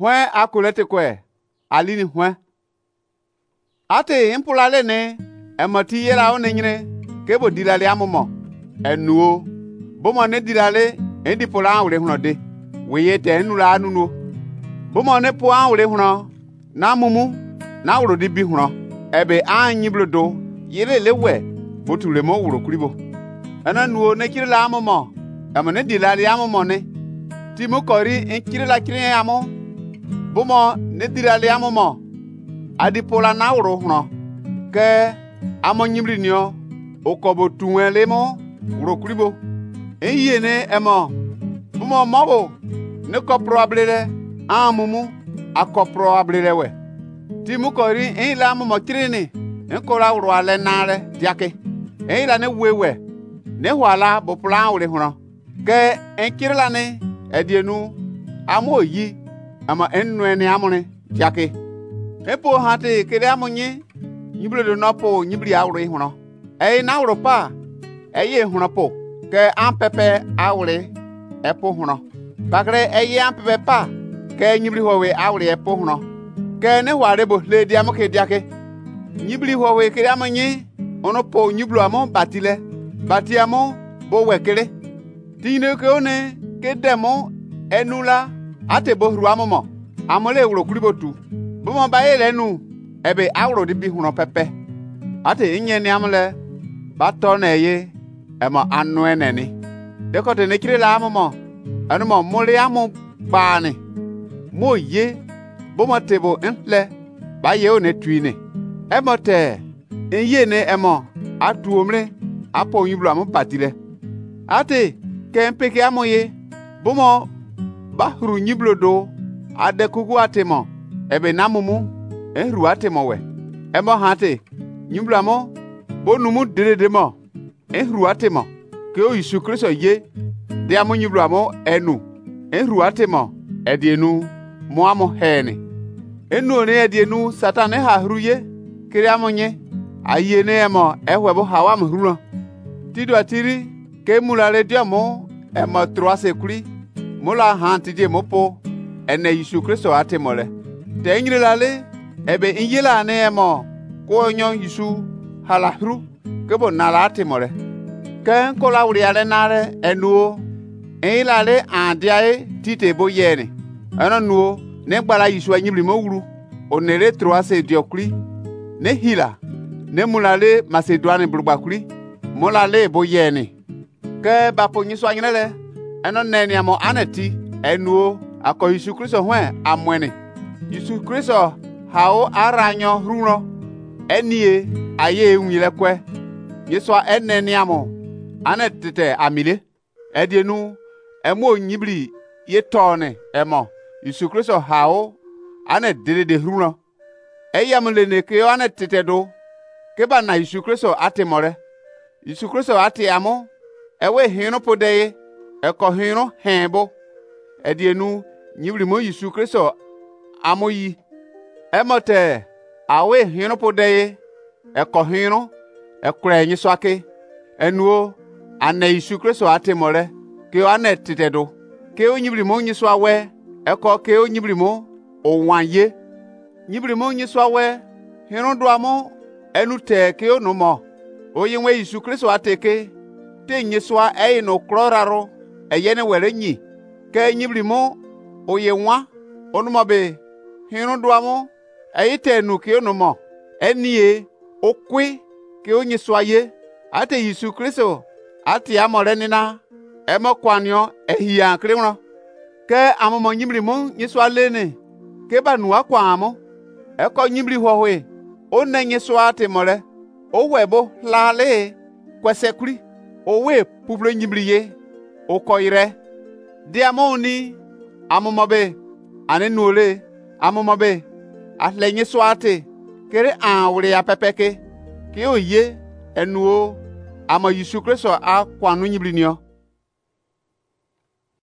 hwen akulete kwe alini hwen ate impulale ne emati yela one nyine kebo dilale amomo enuo bomo ne dilale endi pola awre huno de weye te enula anuno bomo ne po awre huno na mumu na wuro di bi huno ebe anyi blodo yele lewe botule mo wuro kuribo ana nuo ne kirila amomo amane dilale amomo ne timo kori enkirila kire amo bomo ne dilale amomo adi pola na wuro huno ke amo nyimri nio okobo tunwele mo wuro kuribo eyiye ne emo bomo mobo ne ko probable amumu akopro ablele we timu kori ila amomo kirini enkola wuro ale nare diake ila ne wewe ne hwala bo pola wure huno ke enkirila ne edienu amo yi ama ennu ne amone diake epo hate kere amonye nyiblo do nopo nyibli awre huno na wuro pa eye huno po ke ampepe awre epo huno bagre eye ampepe pa ke nyibli howe awre epo huno ke ne hware bo le dia mo ke diake nyibli howe kere amonye ono po nyiblo amo bati amo bo wekere tine ke one ke demo enula ate bo hru amomo amole wuro kuribotu bomo bayele nu ebe awro di bi huno pepe ate inye ni amle bato na ye emo anu eneni dekote ne kirela amomo anu mo mole amu bani mo ye bomo tebo enle ba ye one tuine emo te enye ne emo atuomre apo yiblu amu patile ate kempeke amoye bomo bahru nyiblo do ade kugu atemo ebe namumu ehru atemo we emo hate nyimblamo bonumu dededemo ehru atemo ke o Yesu Kristo ye de amo nyimblamo enu ehru atemo edienu mo amo hene enu ne edienu satan ha hruye kiri amonye aye ne emo ehwebo hawa mhruno tido atiri ke mulale diamo emo troase kuri mula hantije mopo ene Yesu Kristo atemole te nyilale ebe inyela ne emo ko nyo Yesu halahru kebo nala atemole ke kola wuriale nare enuo ilale andiae tite boyene ana nuo ne gbala Yesu anyibli mo wuru onere troase diokuri ne hila ne mulale Macedoine bulgbakuri mulale boyene ke bapo nyiso anyele eno neni amo aneti enuo ako Yesu Kristo hwen amwene Yesu Kristo hao aranyo runo enie aye nwile kwe yeswa eneni amo anetete amile edienu emo nyibli yetone emo Yesu Kristo hao anedede runo eyamle ne ke anetete do keba na Yesu Kristo atemore Yesu Kristo atiamo ewe hino podeye eko hino hembo edienu nyibli mo Yesu Kristo amoyi emote awe hino podeye eko hino ekure nyi swake enuo ane Yesu Kristo atemore ke ane titedo ke onyibli mo nyi swawe eko ke onyibli mo owanye nyibli mo nyi swawe hino do amo enu te ke onumo oyenwe Yesu Kristo ateke te nyi swa no kroraro eyene were nyi ke nyibli mo oyenwa onumobe hino do amo ayite nu ke onumo enie okwe ke onye swaye ate Yesu Kristo ati amore nina emo kwanyo ehia krewno ke amomo nyimri mo nyiswa lene ke banu akwa amo eko nyimri hohwe onne nyiswa ate more owebo lale kwesekuri owe publo nyimri ye okoire diamoni amomobe anenuole amomobe atlenye swate kere awre ya pepeke ke oye enuo ama Yesu Kristo a kwanu nyiblinio